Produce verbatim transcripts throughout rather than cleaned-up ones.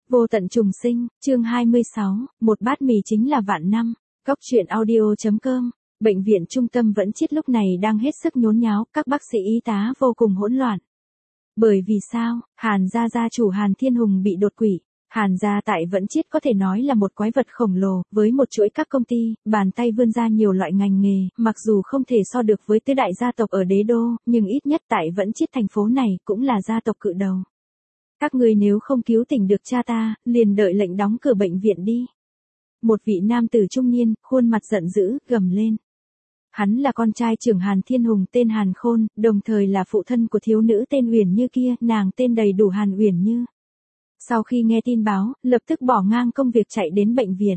Vô tận trùng sinh, chương hai mươi sáu, một bát mì chính là vạn năm. Cóc truyện audio chấm com. Bệnh viện trung tâm Vẫn Chiết lúc này đang hết sức nhốn nháo, các bác sĩ y tá vô cùng hỗn loạn. Bởi vì sao? Hàn gia gia chủ Hàn Thiên Hùng bị đột quỵ. Hàn gia tại Vẫn Chiết có thể nói là một quái vật khổng lồ, với một chuỗi các công ty, bàn tay vươn ra nhiều loại ngành nghề, mặc dù không thể so được với tứ đại gia tộc ở đế đô, nhưng ít nhất tại Vẫn Chiết thành phố này cũng là gia tộc cự đầu. Các ngươi nếu không cứu tỉnh được cha ta, liền đợi lệnh đóng cửa bệnh viện đi. Một vị nam tử trung niên, khuôn mặt giận dữ, gầm lên. Hắn là con trai trưởng Hàn Thiên Hùng tên Hàn Khôn, đồng thời là phụ thân của thiếu nữ tên Uyển Như kia, nàng tên đầy đủ Hàn Uyển Như. Sau khi nghe tin báo, lập tức bỏ ngang công việc chạy đến bệnh viện.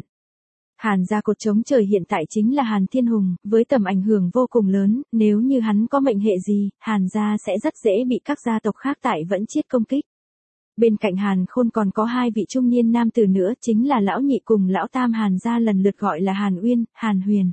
Hàn gia cột chống trời hiện tại chính là Hàn Thiên Hùng, với tầm ảnh hưởng vô cùng lớn, nếu như hắn có mệnh hệ gì, Hàn gia sẽ rất dễ bị các gia tộc khác tại Vẫn Chiết công kích. Bên cạnh Hàn Khôn còn có hai vị trung niên nam tử nữa, chính là lão nhị cùng lão tam Hàn gia lần lượt gọi là Hàn Uyên, Hàn Huyền.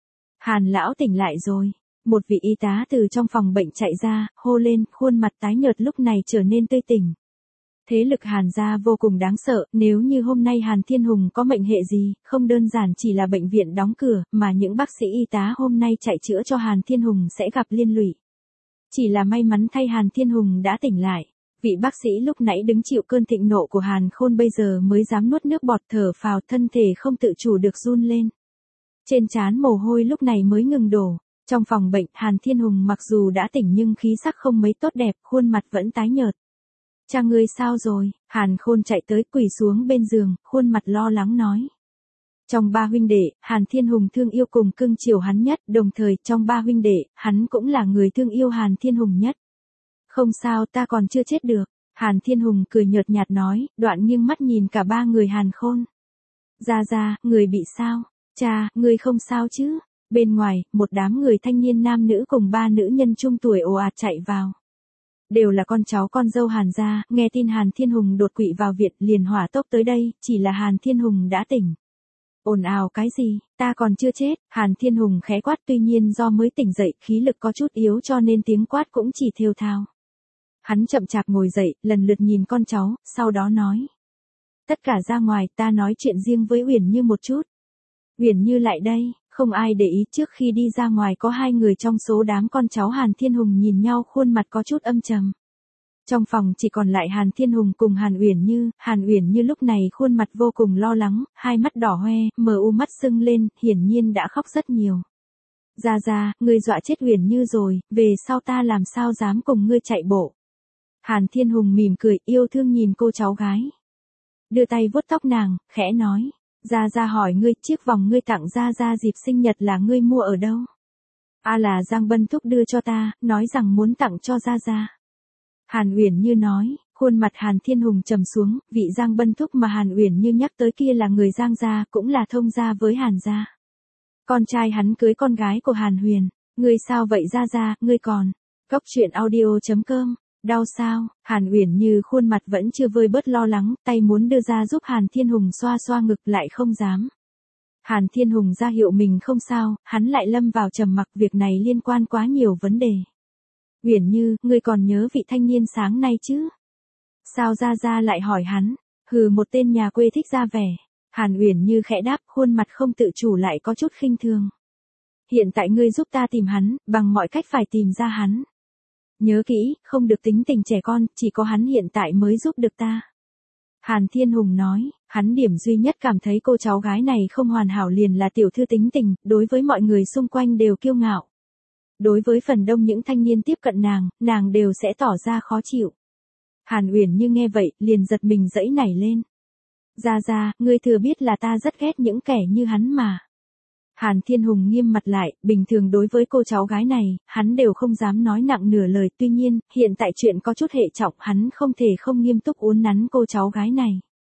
Hàn lão tỉnh lại rồi. Một vị y tá từ trong phòng bệnh chạy ra, hô lên, khuôn mặt tái nhợt lúc này trở nên tươi tỉnh. Thế lực Hàn gia vô cùng đáng sợ, nếu như hôm nay Hàn Thiên Hùng có mệnh hệ gì, không đơn giản chỉ là bệnh viện đóng cửa, mà những bác sĩ y tá hôm nay chạy chữa cho Hàn Thiên Hùng sẽ gặp liên lụy. Chỉ là may mắn thay Hàn Thiên Hùng đã tỉnh lại. Vị bác sĩ lúc nãy đứng chịu cơn thịnh nộ của Hàn Khôn bây giờ mới dám nuốt nước bọt thở phào, thân thể không tự chủ được run lên. Trên trán mồ hôi lúc này mới ngừng đổ. Trong phòng bệnh, Hàn Thiên Hùng mặc dù đã tỉnh nhưng khí sắc không mấy tốt đẹp, khuôn mặt vẫn tái nhợt. Cha ngươi sao rồi? Hàn Khôn chạy tới quỳ xuống bên giường, khuôn mặt lo lắng nói. Trong ba huynh đệ, Hàn Thiên Hùng thương yêu cùng cưng chiều hắn nhất, đồng thời trong ba huynh đệ, hắn cũng là người thương yêu Hàn Thiên Hùng nhất. Không sao, ta còn chưa chết được. Hàn Thiên Hùng cười nhợt nhạt nói, đoạn nghiêng mắt nhìn cả ba người Hàn Khôn. Gia Gia, người bị sao? Cha, người không sao chứ? Bên ngoài, một đám người thanh niên nam nữ cùng ba nữ nhân trung tuổi ồ ạt chạy vào. Đều là con cháu con dâu Hàn gia, nghe tin Hàn Thiên Hùng đột quỵ vào viện liền hỏa tốc tới đây, chỉ là Hàn Thiên Hùng đã tỉnh. Ồn ào cái gì, ta còn chưa chết, Hàn Thiên Hùng khẽ quát, tuy nhiên do mới tỉnh dậy, khí lực có chút yếu cho nên tiếng quát cũng chỉ thều thào. Hắn chậm chạp ngồi dậy, lần lượt nhìn con cháu, sau đó nói. Tất cả ra ngoài, ta nói chuyện riêng với Uyển Như một chút. Uyển Như lại đây, không ai để ý, trước khi đi ra ngoài có hai người trong số đám con cháu Hàn Thiên Hùng nhìn nhau, khuôn mặt có chút âm trầm. Trong phòng chỉ còn lại Hàn Thiên Hùng cùng Hàn Uyển Như, Hàn Uyển Như lúc này khuôn mặt vô cùng lo lắng, hai mắt đỏ hoe, mờ u mắt sưng lên, hiển nhiên đã khóc rất nhiều. Gia Gia, ngươi dọa chết Uyển Như rồi, về sau ta làm sao dám cùng ngươi chạy bộ. Hàn Thiên Hùng mỉm cười, yêu thương nhìn cô cháu gái. Đưa tay vuốt tóc nàng, khẽ nói. Gia Gia hỏi ngươi, chiếc vòng ngươi tặng Gia Gia dịp sinh nhật là ngươi mua ở đâu? À là Giang Bân Thúc đưa cho ta, nói rằng muốn tặng cho Gia Gia. Hàn Uyển Như nói, khuôn mặt Hàn Thiên Hùng trầm xuống, vị Giang Bân Thúc mà Hàn Uyển Như nhắc tới kia là người Giang gia, cũng là thông gia với Hàn gia. Con trai hắn cưới con gái của Hàn Huyền. Ngươi sao vậy Gia Gia, ngươi còn? Cóc truyện audio chấm com. Đau sao? Hàn Uyển Như khuôn mặt vẫn chưa vơi bớt lo lắng, tay muốn đưa ra giúp Hàn Thiên Hùng xoa xoa ngực lại không dám. Hàn Thiên Hùng ra hiệu mình không sao, hắn lại lâm vào trầm mặc, việc này liên quan quá nhiều vấn đề. Uyển Như, ngươi còn nhớ vị thanh niên sáng nay chứ? Sao Gia Gia lại hỏi hắn? Hừ, một tên nhà quê thích ra vẻ. Hàn Uyển Như khẽ đáp, khuôn mặt không tự chủ lại có chút khinh thường. Hiện tại ngươi giúp ta tìm hắn, bằng mọi cách phải tìm ra hắn. Nhớ kỹ, không được tính tình trẻ con, chỉ có hắn hiện tại mới giúp được ta. Hàn Thiên Hùng nói, hắn điểm duy nhất cảm thấy cô cháu gái này không hoàn hảo liền là tiểu thư tính tình, đối với mọi người xung quanh đều kiêu ngạo. Đối với phần đông những thanh niên tiếp cận nàng, nàng đều sẽ tỏ ra khó chịu. Hàn Uyển Như nghe vậy, liền giật mình giãy nảy lên. Gia Gia, ngươi thừa biết là ta rất ghét những kẻ như hắn mà. Hàn Thiên Hùng nghiêm mặt lại, bình thường đối với cô cháu gái này, hắn đều không dám nói nặng nửa lời, tuy nhiên, hiện tại chuyện có chút hệ trọng, hắn không thể không nghiêm túc uốn nắn cô cháu gái này.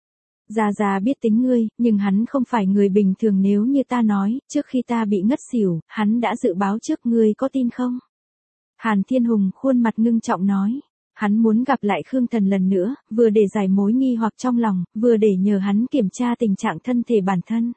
Gia Gia biết tính ngươi, nhưng hắn không phải người bình thường, nếu như ta nói, trước khi ta bị ngất xỉu, hắn đã dự báo trước, ngươi có tin không? Hàn Thiên Hùng khuôn mặt ngưng trọng nói. Hắn muốn gặp lại Khương Thần lần nữa, vừa để giải mối nghi hoặc trong lòng, vừa để nhờ hắn kiểm tra tình trạng thân thể bản thân.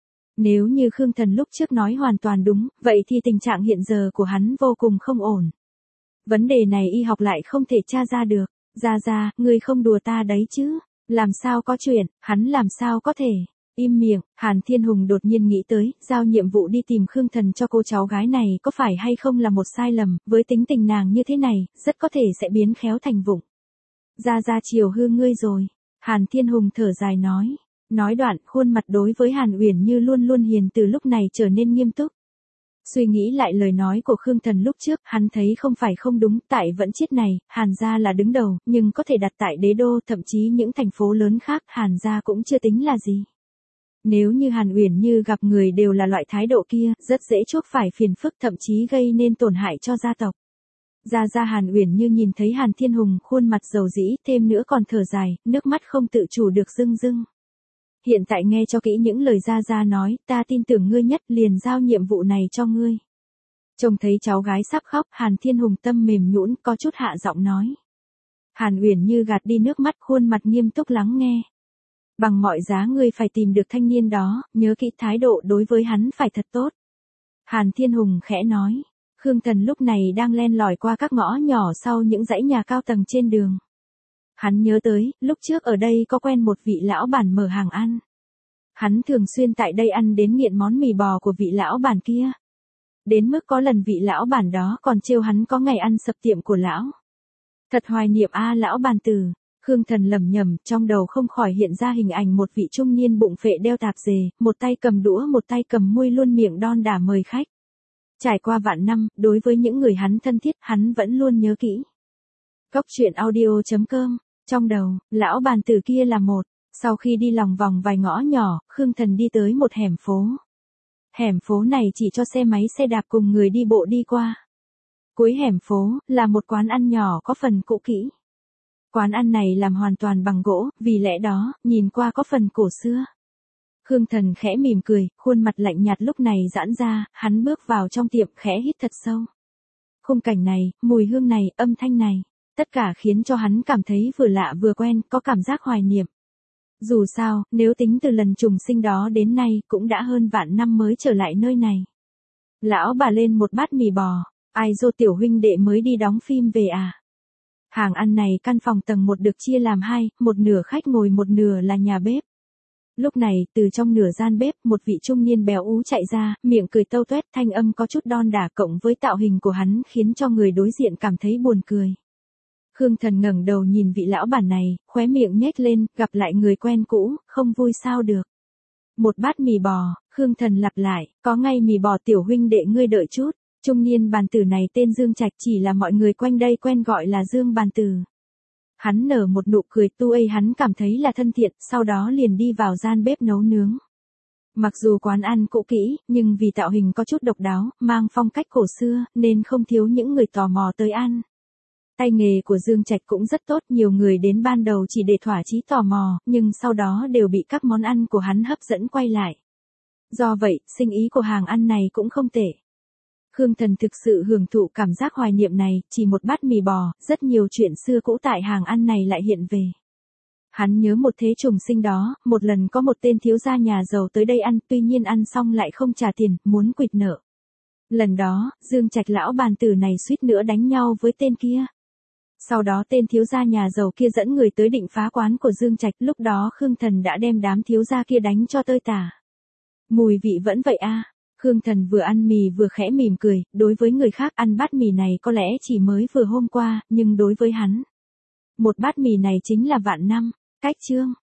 Nếu như Khương Thần lúc trước nói hoàn toàn đúng, vậy thì tình trạng hiện giờ của hắn vô cùng không ổn. Vấn đề này y học lại không thể tra ra được. Gia Gia, ngươi không đùa ta đấy chứ? Làm sao có chuyện, hắn làm sao có thể. Im miệng, Hàn Thiên Hùng đột nhiên nghĩ tới, giao nhiệm vụ đi tìm Khương Thần cho cô cháu gái này có phải hay không là một sai lầm, với tính tình nàng như thế này, rất có thể sẽ biến khéo thành vụng. Ra ra chiều hư ngươi rồi. Hàn Thiên Hùng thở dài nói. Nói đoạn, khuôn mặt đối với Hàn Uyển Như luôn luôn hiền từ lúc này trở nên nghiêm túc. Suy nghĩ lại lời nói của Khương Thần lúc trước, hắn thấy không phải không đúng, tại Vẫn Chiết này, Hàn gia là đứng đầu, nhưng có thể đặt tại đế đô, thậm chí những thành phố lớn khác, Hàn gia cũng chưa tính là gì. Nếu như Hàn Uyển Như gặp người đều là loại thái độ kia, rất dễ chuốc phải phiền phức, thậm chí gây nên tổn hại cho gia tộc. Gia Gia Hàn Uyển Như nhìn thấy Hàn Thiên Hùng khuôn mặt dầu dĩ, thêm nữa còn thở dài, nước mắt không tự chủ được rưng rưng. Hiện tại nghe cho kỹ những lời Gia Gia nói, ta tin tưởng ngươi nhất, liền giao nhiệm vụ này cho ngươi. Trông thấy cháu gái sắp khóc, Hàn Thiên Hùng tâm mềm nhũn, có chút hạ giọng nói. Hàn Uyển Như gạt đi nước mắt, khuôn mặt nghiêm túc lắng nghe. Bằng mọi giá ngươi phải tìm được thanh niên đó, nhớ kỹ thái độ đối với hắn phải thật tốt. Hàn Thiên Hùng khẽ nói. Khương Thần lúc này đang len lỏi qua các ngõ nhỏ sau những dãy nhà cao tầng trên đường. Hắn nhớ tới, lúc trước ở đây có quen một vị lão bản mở hàng ăn. Hắn thường xuyên tại đây ăn đến nghiện món mì bò của vị lão bản kia. Đến mức có lần vị lão bản đó còn trêu hắn có ngày ăn sập tiệm của lão. Thật hoài niệm a lão bản tử. Khương Thần lẩm nhẩm, trong đầu không khỏi hiện ra hình ảnh một vị trung niên bụng phệ đeo tạp dề, một tay cầm đũa một tay cầm muôi luôn miệng đon đả mời khách. Trải qua vạn năm, đối với những người hắn thân thiết, hắn vẫn luôn nhớ kỹ. Cốc truyện audio chấm com, trong đầu, lão bàn tử kia là một. Sau khi đi lòng vòng vài ngõ nhỏ, Khương Thần đi tới một hẻm phố. Hẻm phố này chỉ cho xe máy xe đạp cùng người đi bộ đi qua. Cuối hẻm phố, là một quán ăn nhỏ có phần cũ kỹ. Quán ăn này làm hoàn toàn bằng gỗ, vì lẽ đó, nhìn qua có phần cổ xưa. Khương Thần khẽ mỉm cười, khuôn mặt lạnh nhạt lúc này giãn ra, hắn bước vào trong tiệm khẽ hít thật sâu. Khung cảnh này, mùi hương này, âm thanh này, tất cả khiến cho hắn cảm thấy vừa lạ vừa quen, có cảm giác hoài niệm. Dù sao, nếu tính từ lần trùng sinh đó đến nay, cũng đã hơn vạn năm mới trở lại nơi này. Lão bà lên một bát mì bò, ai dô tiểu huynh đệ mới đi đóng phim về à? Hàng ăn này căn phòng tầng một được chia làm hai, một nửa khách ngồi một nửa là nhà bếp. Lúc này, từ trong nửa gian bếp, một vị trung niên béo ú chạy ra, miệng cười tâu tuét, thanh âm có chút đon đả cộng với tạo hình của hắn khiến cho người đối diện cảm thấy buồn cười. Khương Thần ngẩng đầu nhìn vị lão bản này, khóe miệng nhếch lên, gặp lại người quen cũ, không vui sao được. Một bát mì bò, Khương Thần lặp lại, có ngay mì bò tiểu huynh đệ ngươi đợi chút. Trung niên bàn tử này tên Dương Trạch, chỉ là mọi người quanh đây quen gọi là Dương bàn tử. Hắn nở một nụ cười tu ây, hắn cảm thấy là thân thiện, sau đó liền đi vào gian bếp nấu nướng. Mặc dù quán ăn cũ kỹ, nhưng vì tạo hình có chút độc đáo, mang phong cách cổ xưa, nên không thiếu những người tò mò tới ăn. Tay nghề của Dương Trạch cũng rất tốt, nhiều người đến ban đầu chỉ để thỏa chí tò mò, nhưng sau đó đều bị các món ăn của hắn hấp dẫn quay lại. Do vậy, sinh ý của hàng ăn này cũng không tệ. Khương Thần thực sự hưởng thụ cảm giác hoài niệm này, chỉ một bát mì bò, rất nhiều chuyện xưa cũ tại hàng ăn này lại hiện về. Hắn nhớ một thế trùng sinh đó, một lần có một tên thiếu gia nhà giàu tới đây ăn, tuy nhiên ăn xong lại không trả tiền, muốn quỵt nợ. Lần đó, Dương Trạch lão bàn tử này suýt nữa đánh nhau với tên kia. Sau đó tên thiếu gia nhà giàu kia dẫn người tới định phá quán của Dương Trạch, lúc đó Khương Thần đã đem đám thiếu gia kia đánh cho tơi tả. Mùi vị vẫn vậy a. À. Khương Thần vừa ăn mì vừa khẽ mỉm cười, đối với người khác ăn bát mì này có lẽ chỉ mới vừa hôm qua, nhưng đối với hắn, một bát mì này chính là vạn năm. Cách chương